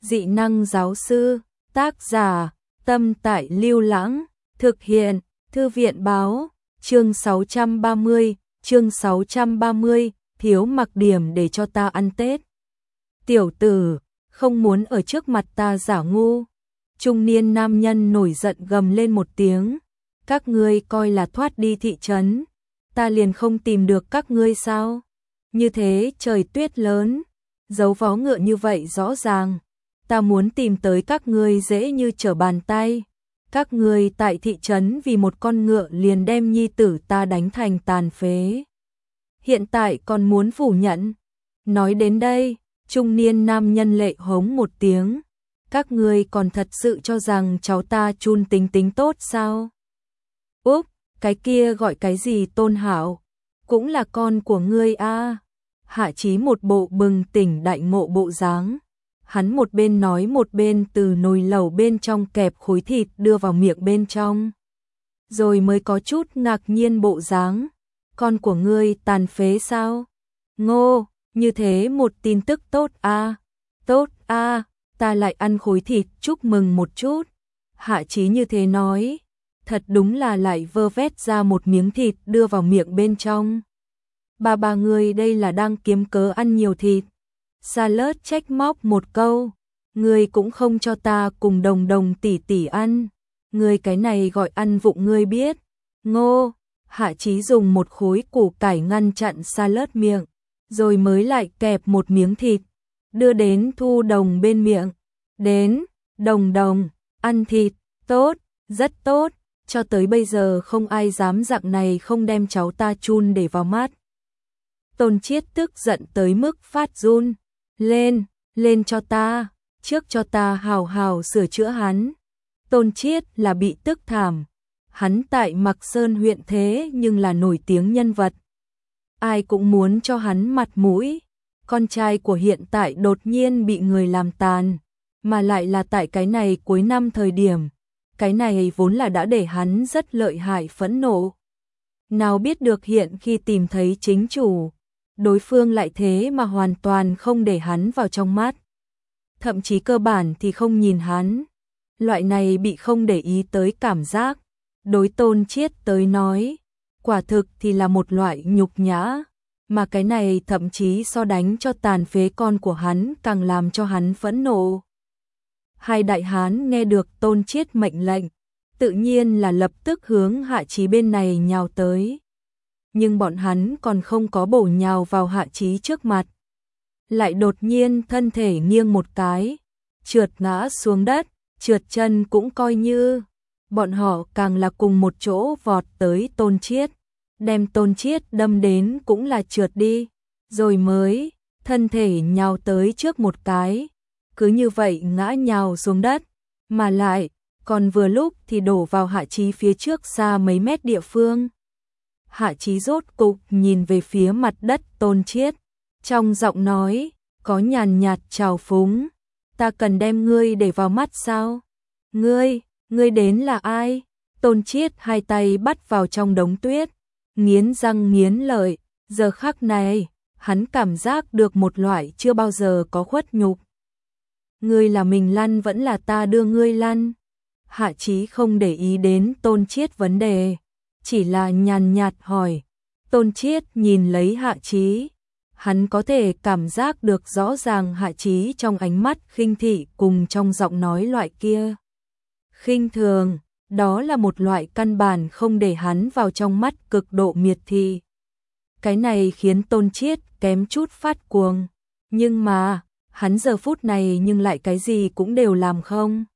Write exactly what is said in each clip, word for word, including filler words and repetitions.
Dị năng giáo sư, tác giả, Tâm Tại Lưu Lãng, thực hiện, Thư viện báo, chương sáu trăm ba mươi, chương sáu trăm ba mươi, thiếu mặc điểm để cho ta ăn Tết. Tiểu tử, không muốn ở trước mặt ta giả ngu. Trung niên nam nhân nổi giận gầm lên một tiếng, các ngươi coi là thoát đi thị trấn, ta liền không tìm được các ngươi sao? Như thế trời tuyết lớn, dấu vó ngựa như vậy rõ ràng, ta muốn tìm tới các ngươi dễ như trở bàn tay. Các ngươi tại thị trấn vì một con ngựa liền đem nhi tử ta đánh thành tàn phế. Hiện tại còn muốn phủ nhận. Nói đến đây, trung niên nam nhân lệ hống một tiếng. Các ngươi còn thật sự cho rằng cháu ta chun tính tính tốt sao? Úp, cái kia gọi cái gì Tôn Hảo? Cũng là con của ngươi a. À. Hạ Chí một bộ bừng tỉnh đại ngộ bộ dáng. Hắn một bên nói một bên từ nồi lẩu bên trong kẹp khối thịt đưa vào miệng bên trong. Rồi mới có chút ngạc nhiên bộ dáng. Con của ngươi tàn phế sao? Ngô, như thế một tin tức tốt a. À. Tốt a, à, ta lại ăn khối thịt chúc mừng một chút. Hạ Chí như thế nói. Thật đúng là lại vơ vét ra một miếng thịt đưa vào miệng bên trong. Bà bà ngươi đây là đang kiếm cớ ăn nhiều thịt. Salad trách móc một câu, ngươi cũng không cho ta cùng đồng đồng tỷ tỷ ăn, ngươi cái này gọi ăn vụng ngươi biết. Ngô, Hạ Chí dùng một khối củ cải ngăn chặn salad miệng, rồi mới lại kẹp một miếng thịt, đưa đến Thu Đồng bên miệng. Đến, Đồng Đồng, ăn thịt, tốt, rất tốt, cho tới bây giờ không ai dám dạng này không đem cháu ta chun để vào mắt. Tôn Chiết tức giận tới mức phát run. Lên, lên cho ta, trước cho ta hào hào sửa chữa hắn. Tôn Chiết là bị tức thảm. Hắn tại Mạc Sơn huyện thế nhưng là nổi tiếng nhân vật. Ai cũng muốn cho hắn mặt mũi. Con trai của hiện tại đột nhiên bị người làm tàn, mà lại là tại cái này cuối năm thời điểm. Cái này vốn là đã để hắn rất lợi hại phẫn nộ. Nào biết được hiện khi tìm thấy chính chủ, đối phương lại thế mà hoàn toàn không để hắn vào trong mắt. Thậm chí cơ bản thì không nhìn hắn. Loại này bị không để ý tới cảm giác, đối Tôn Chiết tới nói, quả thực thì là một loại nhục nhã, mà cái này thậm chí so đánh cho tàn phế con của hắn càng làm cho hắn phẫn nộ. Hai đại hán nghe được Tôn Chiết mệnh lệnh, tự nhiên là lập tức hướng Hạ Chí bên này nhào tới. Nhưng bọn hắn còn không có bổ nhào vào Hạ Chí trước mặt, lại đột nhiên thân thể nghiêng một cái, trượt ngã xuống đất, trượt chân cũng coi như. Bọn họ càng là cùng một chỗ vọt tới Tôn Chiết, đem Tôn Chiết đâm đến cũng là trượt đi, rồi mới thân thể nhào tới trước một cái, cứ như vậy ngã nhào xuống đất, mà lại còn vừa lúc thì đổ vào Hạ Chí phía trước xa mấy mét địa phương. Hạ Chí rốt cục nhìn về phía mặt đất Tôn Chiết, trong giọng nói có nhàn nhạt trào phúng, ta cần đem ngươi để vào mắt sao? Ngươi, ngươi đến là ai? Tôn Chiết hai tay bắt vào trong đống tuyết, nghiến răng nghiến lợi, giờ khắc này, hắn cảm giác được một loại chưa bao giờ có khuất nhục. Ngươi là mình lăn vẫn là ta đưa ngươi lăn? Hạ Chí không để ý đến Tôn Chiết vấn đề, chỉ là nhàn nhạt hỏi. Tôn Chiết nhìn lấy Hạ Chí, hắn có thể cảm giác được rõ ràng Hạ Chí trong ánh mắt khinh thị cùng trong giọng nói loại kia khinh thường, đó là một loại căn bản không để hắn vào trong mắt cực độ miệt thị. Cái này khiến Tôn Chiết kém chút phát cuồng, nhưng mà hắn giờ phút này nhưng lại cái gì cũng đều làm không.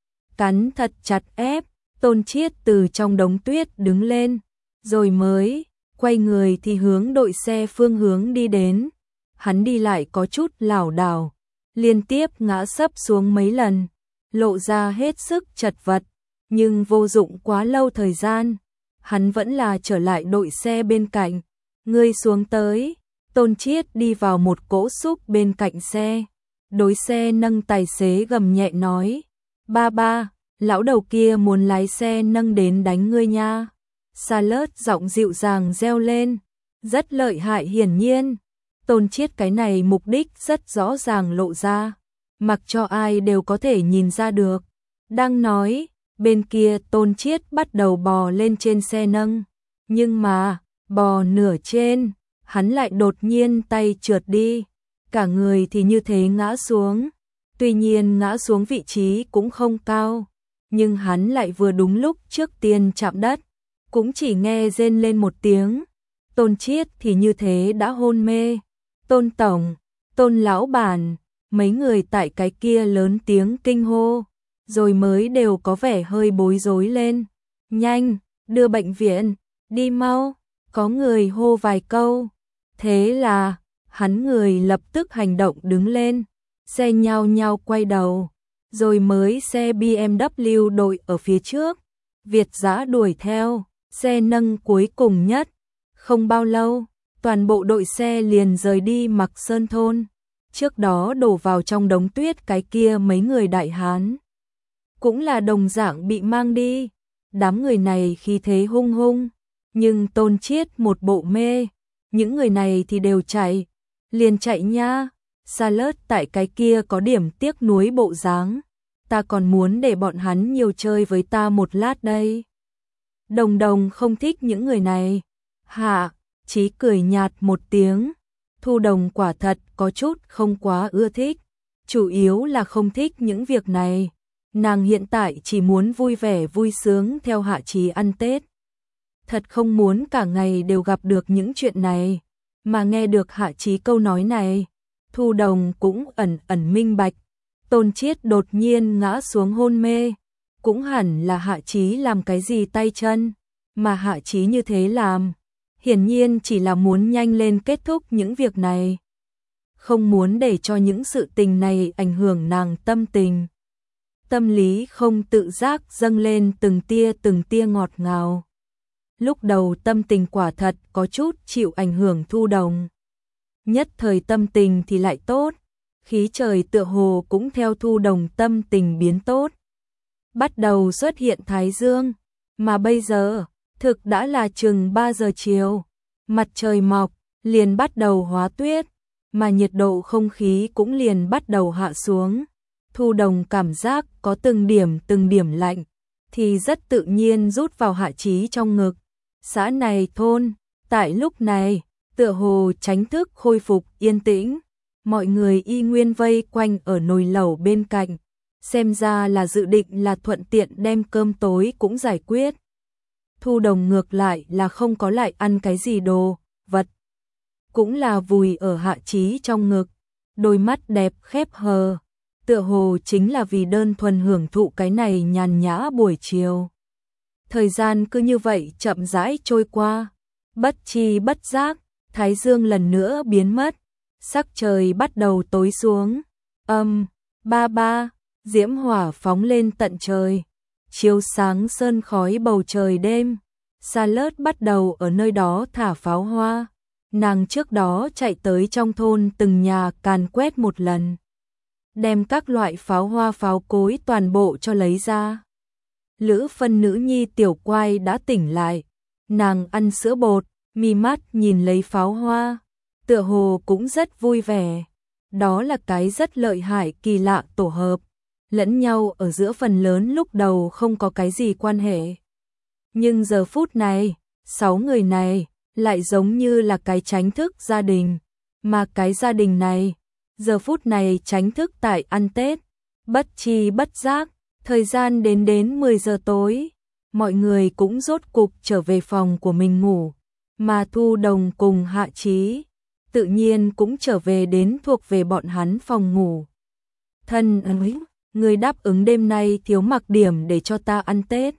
Cắn thật chặt ép, Tôn Chiết từ trong đống tuyết đứng lên, rồi mới quay người thì hướng đội xe phương hướng đi đến. Hắn đi lại có chút lảo đảo, liên tiếp ngã sấp xuống mấy lần, lộ ra hết sức chật vật, nhưng vô dụng quá lâu thời gian, hắn vẫn là trở lại đội xe bên cạnh. Ngươi xuống tới. Tôn Chiết đi vào một cỗ xúc bên cạnh xe, đối xe nâng tài xế gầm nhẹ nói, ba ba, lão đầu kia muốn lái xe nâng đến đánh ngươi nha. Salad giọng dịu dàng reo lên, rất lợi hại hiển nhiên. Tôn Chiết cái này mục đích rất rõ ràng lộ ra, mặc cho ai đều có thể nhìn ra được. Đang nói, bên kia Tôn Chiết bắt đầu bò lên trên xe nâng, nhưng mà, bò nửa trên, hắn lại đột nhiên tay trượt đi, cả người thì như thế ngã xuống. Tuy nhiên ngã xuống vị trí cũng không cao, nhưng hắn lại vừa đúng lúc trước tiên chạm đất, cũng chỉ nghe rên lên một tiếng. Tôn Chiết thì như thế đã hôn mê. Tôn tổng, Tôn lão bản, mấy người tại cái kia lớn tiếng kinh hô, rồi mới đều có vẻ hơi bối rối lên. Nhanh, đưa bệnh viện, đi mau, có người hô vài câu. Thế là, hắn người lập tức hành động đứng lên, xe nhao nhao quay đầu, rồi mới xe bê em vê đội ở phía trước. Việt Dã đuổi theo, xe nâng cuối cùng nhất. Không bao lâu, toàn bộ đội xe liền rời đi Mạc Sơn thôn. Trước đó đổ vào trong đống tuyết cái kia mấy người Đại Hán cũng là đồng dạng bị mang đi. Đám người này khí thế hung hung, nhưng Tôn Chiết một bộ mê, những người này thì đều chạy, liền chạy nha. Salad tại cái kia có điểm tiếc nuối bộ dáng, ta còn muốn để bọn hắn nhiều chơi với ta một lát đây. Đồng Đồng không thích những người này. Hạ Chí cười nhạt một tiếng, Thu Đồng quả thật có chút không quá ưa thích, chủ yếu là không thích những việc này. Nàng hiện tại chỉ muốn vui vẻ vui sướng theo Hạ Chí ăn Tết. Thật không muốn cả ngày đều gặp được những chuyện này, mà nghe được Hạ Chí câu nói này, Thu Đồng cũng ẩn ẩn minh bạch. Tôn Chiết đột nhiên ngã xuống hôn mê, cũng hẳn là Hạ Chí làm cái gì tay chân, mà Hạ Chí như thế làm, hiển nhiên chỉ là muốn nhanh lên kết thúc những việc này, không muốn để cho những sự tình này ảnh hưởng nàng tâm tình. Tâm lý không tự giác dâng lên từng tia từng tia ngọt ngào. Lúc đầu tâm tình quả thật có chút chịu ảnh hưởng Thu Đồng. Nhất thời tâm tình thì lại tốt, khí trời tựa hồ cũng theo Thu Đồng tâm tình biến tốt. Bắt đầu xuất hiện thái dương, mà bây giờ, thực đã là chừng ba giờ chiều, mặt trời mọc, liền bắt đầu hóa tuyết, mà nhiệt độ không khí cũng liền bắt đầu hạ xuống. Thu Đồng cảm giác có từng điểm từng điểm lạnh, thì rất tự nhiên rút vào Hạ Chí trong ngực. Xã này thôn, tại lúc này, tựa hồ tránh thức khôi phục yên tĩnh, mọi người y nguyên vây quanh ở nồi lẩu bên cạnh, xem ra là dự định là thuận tiện đem cơm tối cũng giải quyết. Thu Đồng ngược lại là không có lại ăn cái gì đồ vật, cũng là vùi ở Hạ Chí trong ngực, đôi mắt đẹp khép hờ, tựa hồ chính là vì đơn thuần hưởng thụ cái này nhàn nhã buổi chiều. Thời gian cứ như vậy chậm rãi trôi qua, bất chi bất giác, thái dương lần nữa biến mất, sắc trời bắt đầu tối xuống. Âm, ba ba, diễm hỏa phóng lên tận trời, chiếu sáng sơn khói bầu trời đêm. Salad bắt đầu ở nơi đó thả pháo hoa. Nàng trước đó chạy tới trong thôn từng nhà càn quét một lần, đem các loại pháo hoa pháo cối toàn bộ cho lấy ra. Lữ Phân nữ nhi Tiểu Quai đã tỉnh lại, nàng ăn sữa bột, mi mắt nhìn lấy pháo hoa, tựa hồ cũng rất vui vẻ. Đó là cái rất lợi hại kỳ lạ tổ hợp, lẫn nhau ở giữa phần lớn lúc đầu không có cái gì quan hệ. Nhưng giờ phút này, sáu người này lại giống như là cái tránh thức gia đình, mà cái gia đình này, giờ phút này tránh thức tại ăn Tết. Bất chi bất giác, thời gian đến đến mười giờ tối, mọi người cũng rốt cục trở về phòng của mình ngủ, mà Thu Đồng cùng Hạ Chí tự nhiên cũng trở về đến thuộc về bọn hắn phòng ngủ. Thân ơi, người đáp ứng đêm nay thiếu mặc điểm để cho ta ăn Tết.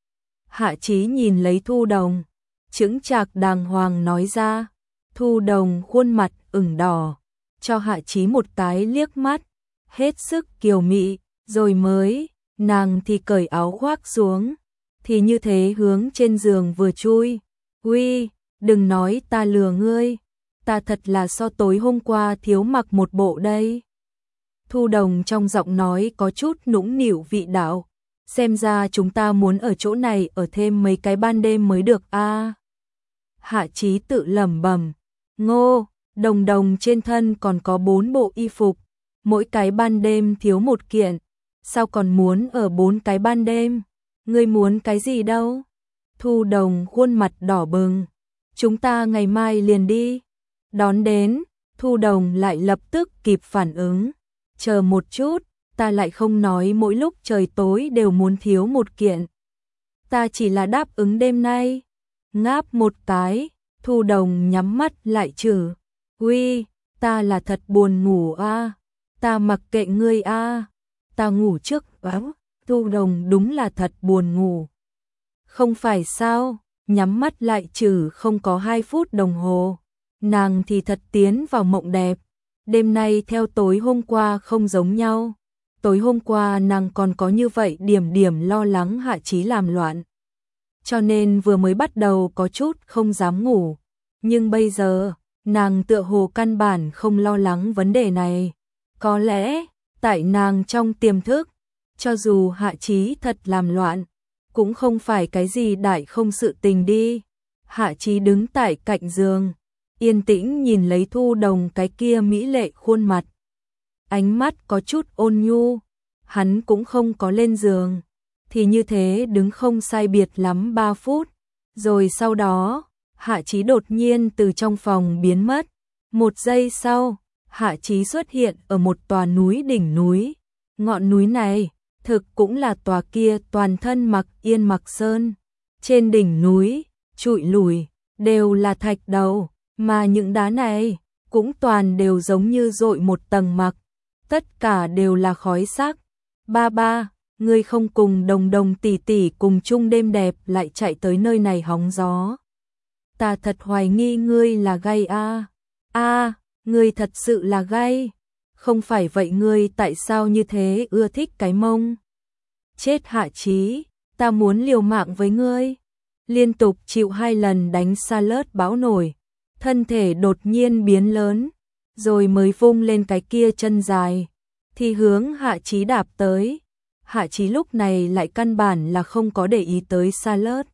Hạ Chí nhìn lấy Thu Đồng, chững chạc đàng hoàng nói ra. Thu Đồng khuôn mặt ửng đỏ, cho Hạ Chí một cái liếc mắt, hết sức kiều mị, rồi mới, nàng thì cởi áo khoác xuống, thì như thế hướng trên giường vừa chui. Uy, đừng nói ta lừa ngươi, ta thật là so tối hôm qua thiếu mặc một bộ đây. Thu Đồng trong giọng nói có chút nũng nịu vị đạo, xem ra chúng ta muốn ở chỗ này ở thêm mấy cái ban đêm mới được a. À. Hạ Chí tự lẩm bẩm, ngô, Đồng Đồng trên thân còn có bốn bộ y phục, mỗi cái ban đêm thiếu một kiện, sao còn muốn ở bốn cái ban đêm? Ngươi muốn cái gì đâu? Thu Đồng khuôn mặt đỏ bừng. Chúng ta ngày mai liền đi. Đón đến, Thu Đồng lại lập tức kịp phản ứng. Chờ một chút, ta lại không nói mỗi lúc trời tối đều muốn thiếu một kiện. Ta chỉ là đáp ứng đêm nay. Ngáp một cái, Thu Đồng nhắm mắt lại chử. Uy, ta là thật buồn ngủ a, à. Ta mặc kệ ngươi a, à. Ta ngủ trước. Áo, Thu Đồng đúng là thật buồn ngủ. Không phải sao, nhắm mắt lại chử không có hai phút đồng hồ. Nàng thì thật tiến vào mộng đẹp. Đêm nay theo tối hôm qua không giống nhau. Tối hôm qua nàng còn có như vậy điểm điểm lo lắng Hạ Chí làm loạn. Cho nên vừa mới bắt đầu có chút không dám ngủ. Nhưng bây giờ, nàng tựa hồ căn bản không lo lắng vấn đề này. Có lẽ, tại nàng trong tiềm thức, cho dù Hạ Chí thật làm loạn, cũng không phải cái gì đại không sự tình đi. Hạ Chí đứng tại cạnh giường, yên tĩnh nhìn lấy Thu Đồng cái kia mỹ lệ khuôn mặt. Ánh mắt có chút ôn nhu, hắn cũng không có lên giường. Thì như thế đứng không sai biệt lắm ba phút. Rồi sau đó, Hạ Chí đột nhiên từ trong phòng biến mất. Một giây sau, Hạ Chí xuất hiện ở một tòa núi đỉnh núi. Ngọn núi này, thực cũng là tòa kia toàn thân mặc yên mặc sơn. Trên đỉnh núi, trụi lùi, đều là thạch đầu, mà những đá này, cũng toàn đều giống như dội một tầng mặc. Tất cả đều là khói sắc. Ba ba, ngươi không cùng Đồng Đồng tỷ tỷ cùng chung đêm đẹp lại chạy tới nơi này hóng gió. Ta thật hoài nghi ngươi là gay a. A, ngươi thật sự là gay. Không phải vậy ngươi tại sao như thế ưa thích cái mông? Chết Hạ Chí, ta muốn liều mạng với ngươi. Liên tục chịu hai lần đánh Charlotte bão nổi, thân thể đột nhiên biến lớn, rồi mới vung lên cái kia chân dài, thì hướng Hạ Chí đạp tới. Hạ Chí lúc này lại căn bản là không có để ý tới Charlotte,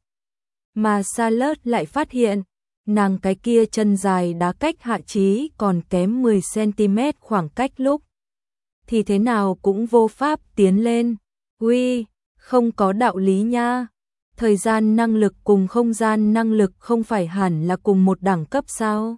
mà Charlotte lại phát hiện, nàng cái kia chân dài đá cách Hạ Chí còn kém mười xăng-ti-mét khoảng cách lúc. Thì thế nào cũng vô pháp tiến lên. Uy, không có đạo lý nha. Thời gian năng lực cùng không gian năng lực không phải hẳn là cùng một đẳng cấp sao?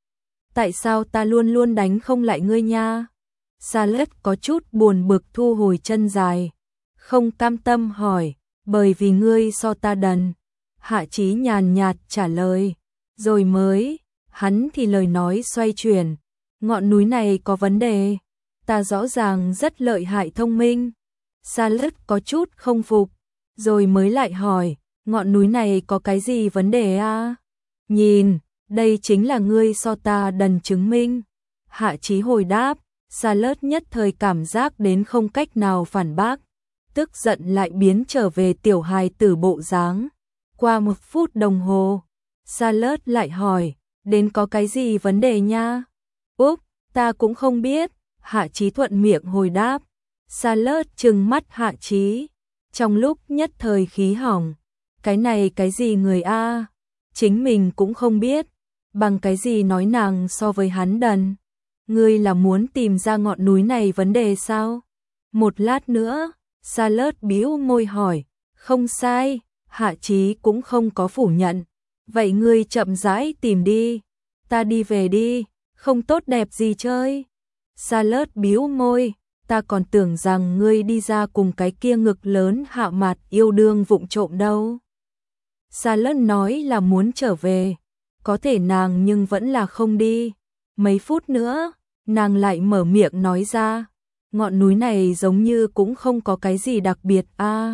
Tại sao ta luôn luôn đánh không lại ngươi nha? Charlotte có chút buồn bực thu hồi chân dài. Không cam tâm hỏi, bởi vì ngươi so ta đần. Hạ Chí nhàn nhạt trả lời. Rồi mới, hắn thì lời nói xoay chuyển. Ngọn núi này có vấn đề. Ta rõ ràng rất lợi hại thông minh. Charlotte có chút không phục. Rồi mới lại hỏi, ngọn núi này có cái gì vấn đề à? Nhìn, đây chính là ngươi so ta đần chứng minh. Hạ Chí hồi đáp, Charlotte nhất thời cảm giác đến không cách nào phản bác. Tức giận lại biến trở về tiểu hài tử bộ dáng. Qua một phút đồng hồ, Charlotte lại hỏi, đến có cái gì vấn đề nha? Úp, ta cũng không biết. Hạ Chí thuận miệng hồi đáp. Charlotte trừng mắt Hạ Chí. Trong lúc nhất thời khí hỏng, cái này cái gì người a? Chính mình cũng không biết, bằng cái gì nói nàng so với hắn đần. Ngươi là muốn tìm ra ngọn núi này vấn đề sao? Một lát nữa, Charlotte bĩu môi hỏi, không sai, Hạ Chí cũng không có phủ nhận. Vậy ngươi chậm rãi tìm đi, ta đi về đi, không tốt đẹp gì chơi. Charlotte bĩu môi. Ta còn tưởng rằng ngươi đi ra cùng cái kia ngực lớn Hạ Mạt yêu đương vụng trộm đâu. Charlotte nói là muốn trở về, có thể nàng nhưng vẫn là không đi. Mấy phút nữa, nàng lại mở miệng nói ra, ngọn núi này giống như cũng không có cái gì đặc biệt a. À,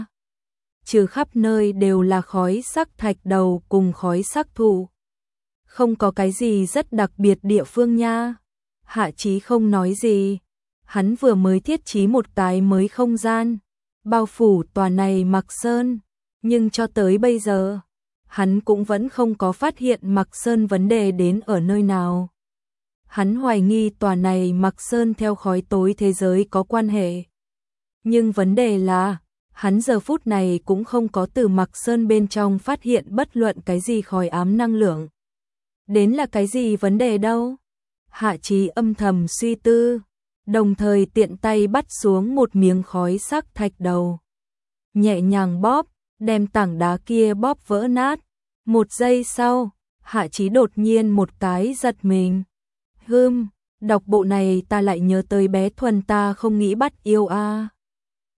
trừ khắp nơi đều là khói sắc thạch đầu cùng khói sắc thụ. Không có cái gì rất đặc biệt địa phương nha. Hạ Chí không nói gì. Hắn vừa mới thiết trí một cái mới không gian, bao phủ tòa này Mạc Sơn, nhưng cho tới bây giờ, hắn cũng vẫn không có phát hiện Mạc Sơn vấn đề đến ở nơi nào. Hắn hoài nghi tòa này Mạc Sơn theo khói tối thế giới có quan hệ. Nhưng vấn đề là, hắn giờ phút này cũng không có từ Mạc Sơn bên trong phát hiện bất luận cái gì khói ám năng lượng. Đến là cái gì vấn đề đâu? Hạ Chí âm thầm suy tư. đồng thời tiện tay bắt xuống một miếng khói sắc thạch đầu. Nhẹ nhàng bóp, đem tảng đá kia bóp vỡ nát. Một giây sau, Hạ Chí đột nhiên một cái giật mình. Hừm, đọc bộ này ta lại nhớ tới bé Thuần ta không nghĩ bắt yêu a.